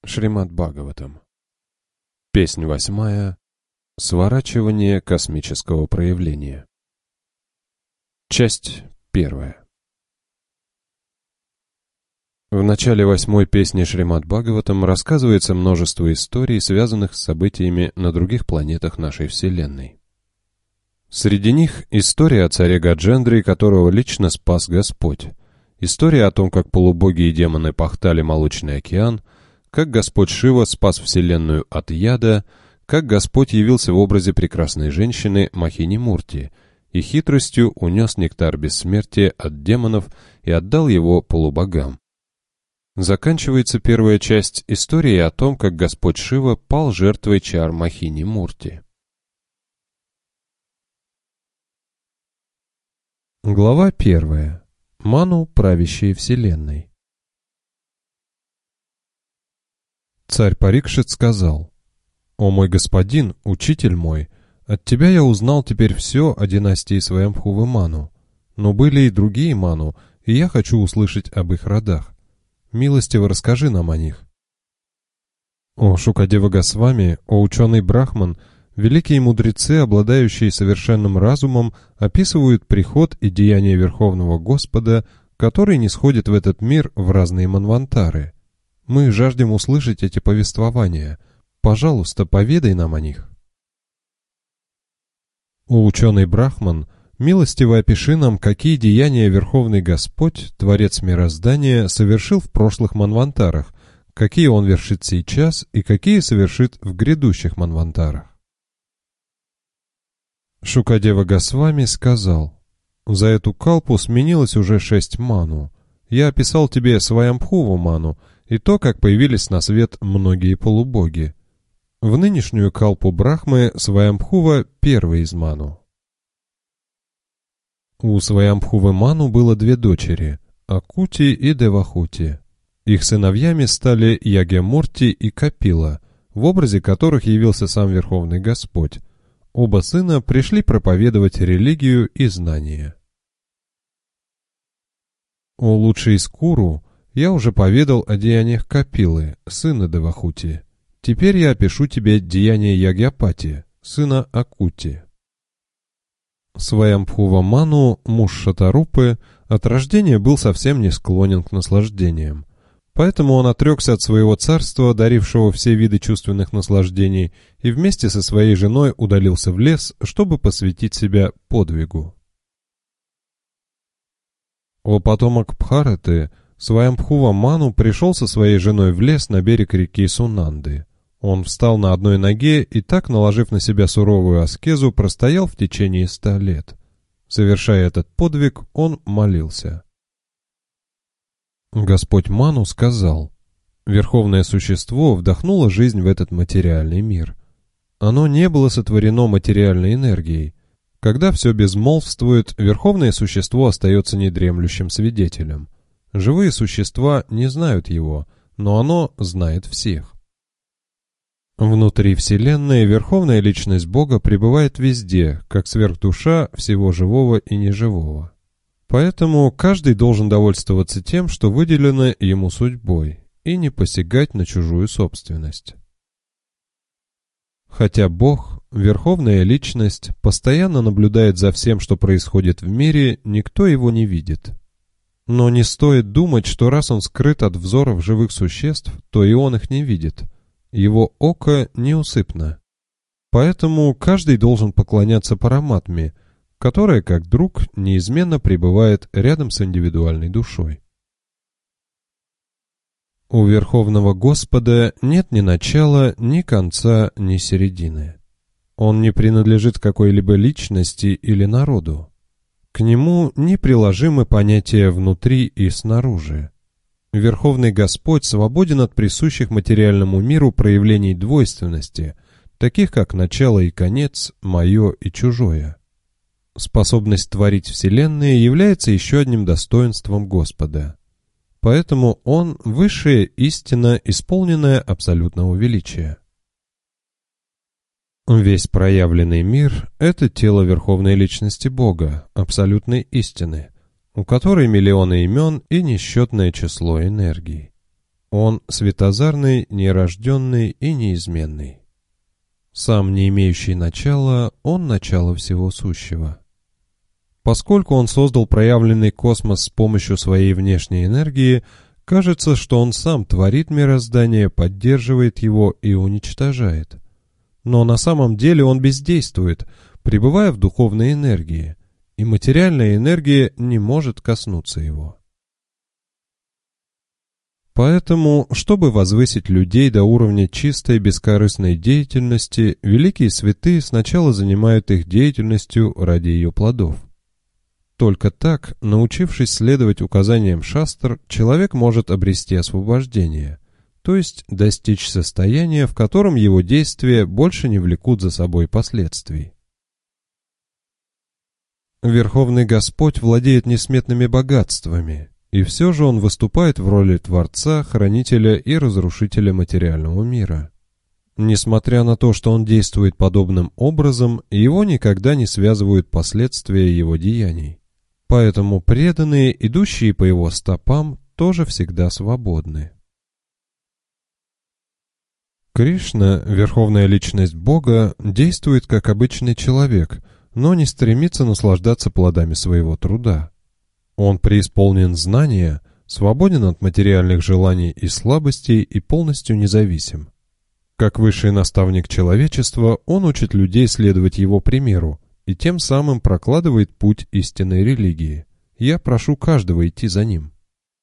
Шримад Бхагаватам. Песнь 8. Сворачивание космического проявления. Часть 1. В начале 8 песни Шримад Бхагаватам рассказывается множество историй, связанных с событиями на других планетах нашей Вселенной. Среди них история о царе Гаджендре, которого лично спас Господь, история о том, как полубоги и демоны пахтали Молочный океан, как Господь Шива спас Вселенную от яда, как Господь явился в образе прекрасной женщины Махини Мурти и хитростью унес нектар бессмертия от демонов и отдал его полубогам. Заканчивается первая часть истории о том, как Господь Шива пал жертвой чар Махини Мурти. Глава 1. Ману, правящие Вселенной. Царь Парикшит сказал: «О мой господин, учитель мой, от тебя я узнал теперь все о династии Сваямбхувы Ману, но были и другие Ману, и я хочу услышать об их родах. Милостиво расскажи нам о них». «О Шукадева Госвами, о ученый Брахман, великие мудрецы, обладающие совершенным разумом, описывают приход и деяния Верховного Господа, который нисходит в этот мир в разные манвантары. Мы жаждем услышать эти повествования. Пожалуйста, поведай нам о них». «О ученый Брахман, милостиво опиши нам, какие деяния Верховный Господь, Творец мироздания, совершил в прошлых манвантарах, какие Он вершит сейчас и какие совершит в грядущих манвантарах». Шукадева Госвами сказал: «За эту калпу сменилось уже 6 ману. Я описал тебе Сваямбхуву Ману и то, как появились на свет многие полубоги. В нынешнюю калпу Брахмы Сваямбхува первый из Ману». У Сваямбхувы Ману было 2 дочери — Акути и Девахути. Их сыновьями стали Ягьямурти и Капила, в образе которых явился сам Верховный Господь. Оба сына пришли проповедовать религию и знания. «О лучший из Куру, я уже поведал о деяниях Капилы, сына Девахути. Теперь я опишу тебе деяния Ягьяпати, сына Акути». Сваямбхува Ману, муж Шатарупы, от рождения был совсем не склонен к наслаждениям. Поэтому он отрекся от своего царства, дарившего все виды чувственных наслаждений, и вместе со своей женой удалился в лес, чтобы посвятить себя подвигу. О потомок Бхараты, Сваямбхува Ману пришел со своей женой в лес на берег реки Сунанды. Он встал на одной ноге и так, наложив на себя суровую аскезу, простоял в течение 100 лет. Совершая этот подвиг, он молился. Господь Ману сказал: «Верховное существо вдохнуло жизнь в этот материальный мир. Оно не было сотворено материальной энергией. Когда все безмолвствует, верховное существо остается недремлющим свидетелем. Живые существа не знают его, но оно знает всех». Внутри Вселенной Верховная Личность Бога пребывает везде, как сверхдуша всего живого и неживого. Поэтому каждый должен довольствоваться тем, что выделено ему судьбой, и не посягать на чужую собственность. Хотя Бог, Верховная Личность, постоянно наблюдает за всем, что происходит в мире, никто его не видит. Но не стоит думать, что раз он скрыт от взоров живых существ, то и он их не видит. Его око неусыпно. Поэтому каждый должен поклоняться Параматме, которая, как друг, неизменно пребывает рядом с индивидуальной душой. У Верховного Господа нет ни начала, ни конца, ни середины. Он не принадлежит какой-либо личности или народу. К нему неприложимы понятия внутри и снаружи. Верховный Господь свободен от присущих материальному миру проявлений двойственности, таких как начало и конец, мое и чужое. Способность творить вселенные является еще одним достоинством Господа. Поэтому Он — высшая истина, исполненная абсолютного величия. Весь проявленный мир — это тело Верховной Личности Бога, абсолютной истины, у которой миллионы имен и несчетное число энергий. Он светозарный, нерожденный и неизменный. Сам не имеющий начала, он начало всего сущего. Поскольку он создал проявленный космос с помощью своей внешней энергии, кажется, что он сам творит мироздание, поддерживает его и уничтожает. Но на самом деле он бездействует, пребывая в духовной энергии, и материальная энергия не может коснуться его. Поэтому, чтобы возвысить людей до уровня чистой бескорыстной деятельности, великие святые сначала занимают их деятельностью ради ее плодов. Только так, научившись следовать указаниям шастр, человек может обрести освобождение, то есть достичь состояния, в котором его действия больше не влекут за собой последствий. Верховный Господь владеет несметными богатствами, и все же Он выступает в роли Творца, Хранителя и Разрушителя материального мира. Несмотря на то, что Он действует подобным образом, его никогда не связывают последствия его деяний. Поэтому преданные, идущие по его стопам, тоже всегда свободны. Кришна, Верховная Личность Бога, действует как обычный человек, но не стремится наслаждаться плодами своего труда. Он преисполнен знания, свободен от материальных желаний и слабостей и полностью независим. Как высший наставник человечества, он учит людей следовать его примеру и тем самым прокладывает путь истинной религии. Я прошу каждого идти за ним.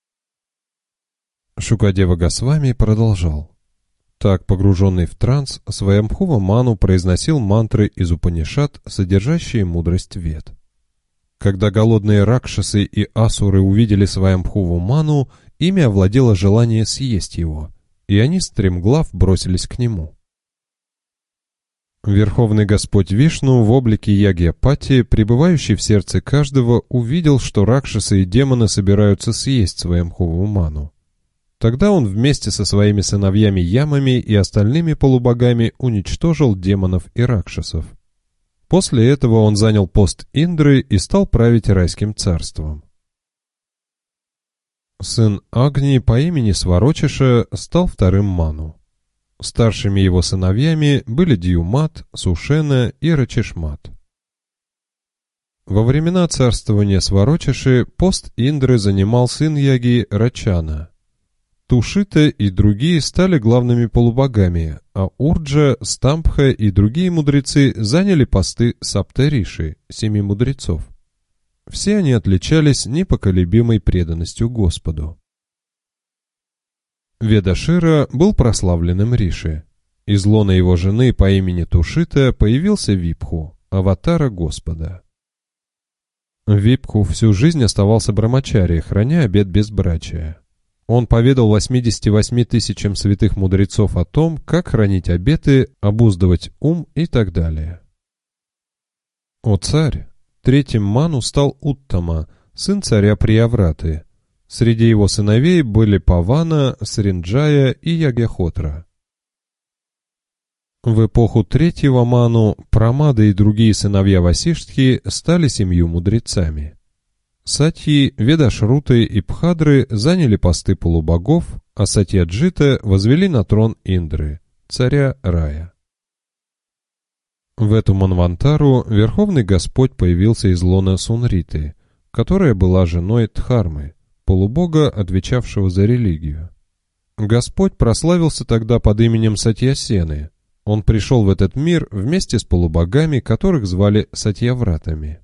Шукадева Госвами продолжал. Так, погруженный в транс, Сваямбхува Ману произносил мантры из Упанишад, содержащие мудрость Вед. Когда голодные ракшасы и асуры увидели Сваямбхуву Ману, ими овладело желание съесть его, и они стремглав бросились к нему. Верховный Господь Вишну в облике Ягьяпати, пребывающий в сердце каждого, увидел, что ракшасы и демоны собираются съесть Сваямбхуву Ману. Тогда он вместе со своими сыновьями Ямами и остальными полубогами уничтожил демонов и ракшасов. После этого он занял пост Индры и стал править райским царством. Сын Агни по имени Сварочиша стал вторым Ману. Старшими его сыновьями были Дьюмат, Сушена и Рачишмат. Во времена царствования Сварочиши пост Индры занимал сын Яги Рачана. Тушита и другие стали главными полубогами, а Урджа, Стамбха и другие мудрецы заняли посты Саптариши, 7 мудрецов. Все они отличались непоколебимой преданностью Господу. Ведашира был прославленным риши. Из лона его жены по имени Тушита появился Випху, аватара Господа. Випху всю жизнь оставался брамачари, храня обет безбрачия. Он поведал 88 тысячам святых мудрецов о том, как хранить обеты, обуздывать ум и так далее. О царь! Третьим Ману стал Уттама, сын царя Приявраты. Среди его сыновей были Павана, Сринджая и Ягьяхотра. В эпоху третьего Ману Прамада и другие сыновья Васиштхи стали 7 мудрецами. Сатьи, Ведашруты и Пхадры заняли посты полубогов, а Сатьяджита возвели на трон Индры, царя рая. В эту Манвантару Верховный Господь появился из лона Сунриты, которая была женой Дхармы, полубога, отвечавшего за религию. Господь прославился тогда под именем Сатьясены. Он пришел в этот мир вместе с полубогами, которых звали Сатьявратами.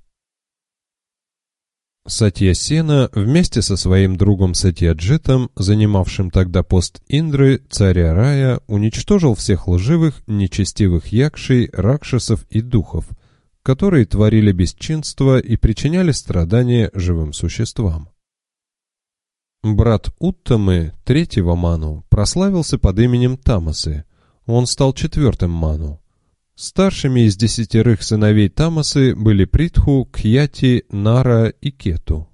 Сатьясена вместе со своим другом Сатьяджитом, занимавшим тогда пост Индры, царя рая, уничтожил всех лживых, нечестивых якшей, ракшасов и духов, которые творили бесчинство и причиняли страдания живым существам. Брат Уттамы, третьего Ману, прославился под именем Тамасы. Он стал 4-м Ману. Старшими из 10 сыновей Тамасы были Притху, Кьяти, Нара и Кету.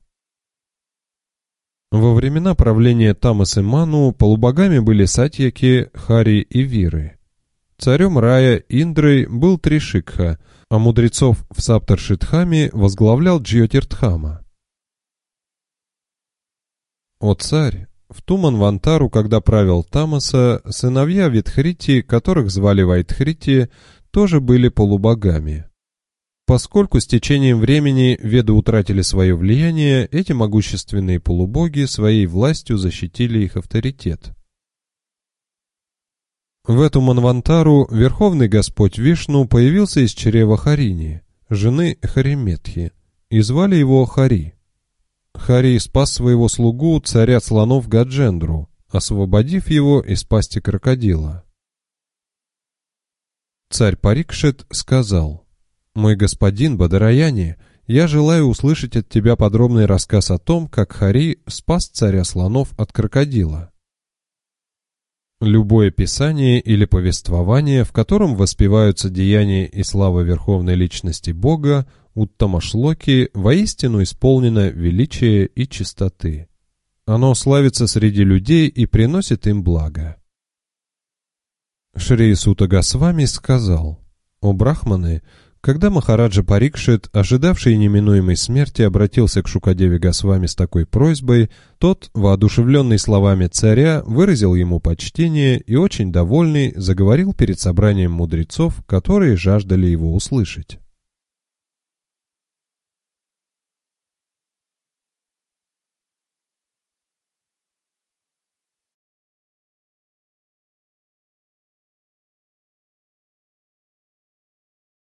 Во времена правления Тамасы Ману полубогами были Сатьяки, Хари и Виры. Царем рая Индрой был Тришикха, а мудрецов в Саптаршитхаме возглавлял Джьотирдхама. О царь! В ту Манвантару, когда правил Тамаса, сыновья Витхрити, которых звали Вайтхрити, тоже были полубогами. Поскольку с течением времени веды утратили свое влияние, эти могущественные полубоги своей властью защитили их авторитет. В эту Манвантару Верховный Господь Вишну появился из чрева Харини, жены Хариметхи, и звали его Хари. Хари спас своего слугу, царя слонов Гаджендру, освободив его из пасти крокодила. Царь Парикшит сказал: «Мой господин Бадараяни, я желаю услышать от тебя подробный рассказ о том, как Хари спас царя слонов от крокодила». Любое писание или повествование, в котором воспеваются деяния и слава Верховной Личности Бога, Уттамашлоки, воистину исполнено величия и чистоты. Оно славится среди людей и приносит им благо. Шри Сута Госвами сказал: «О брахманы, когда Махараджа Парикшит, ожидавший неминуемой смерти, обратился к Шукадеве Госвами с такой просьбой, тот, воодушевленный словами царя, выразил ему почтение и, очень довольный, заговорил перед собранием мудрецов, которые жаждали его услышать.